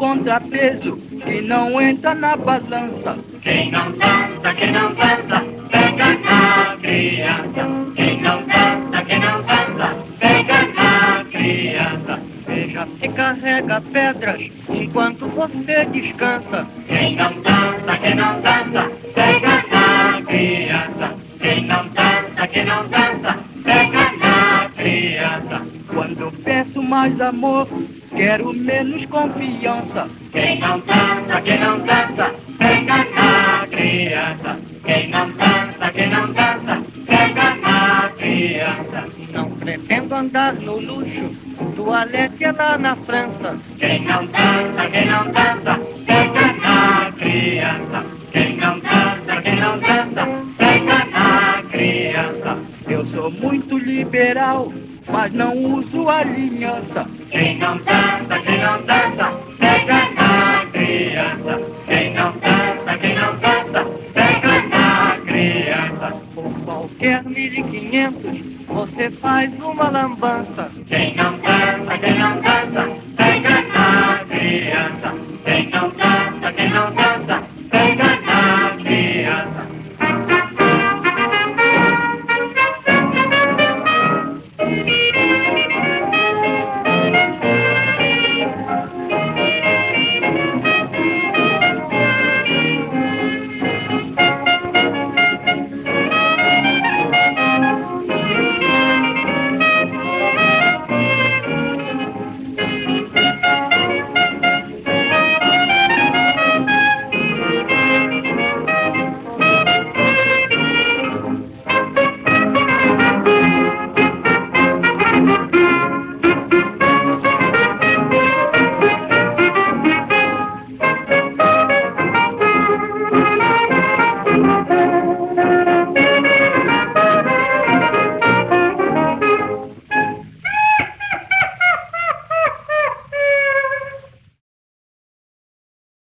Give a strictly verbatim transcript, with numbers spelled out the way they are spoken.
contrapeso que não entra na balança. Quem não dança, quem não dança, pega na criança. Quem não dança, quem não dança, pega na criança. Veja se carrega pedras enquanto você descansa. Quem não dança, quem não dança, pega na criança. Quem não dança, quem não dança, pega na criança. Quando peço mais amor, quero menos confiança. Quem não dança, quem não dança, pega na criança. Quem não dança, quem não dança, pega na criança. Não pretendo andar no luxo, toalete é lá na França. Quem não dança, quem não dança, pega na criança. Quem não dança, quem não dança, pega na criança. Eu sou muito liberal, mas não uso aliança. Quem não dança, quem não dança, pega na criança. Quem não dança, quem não dança, pega na criança. Por qualquer mil e quinhentos você faz uma lambança.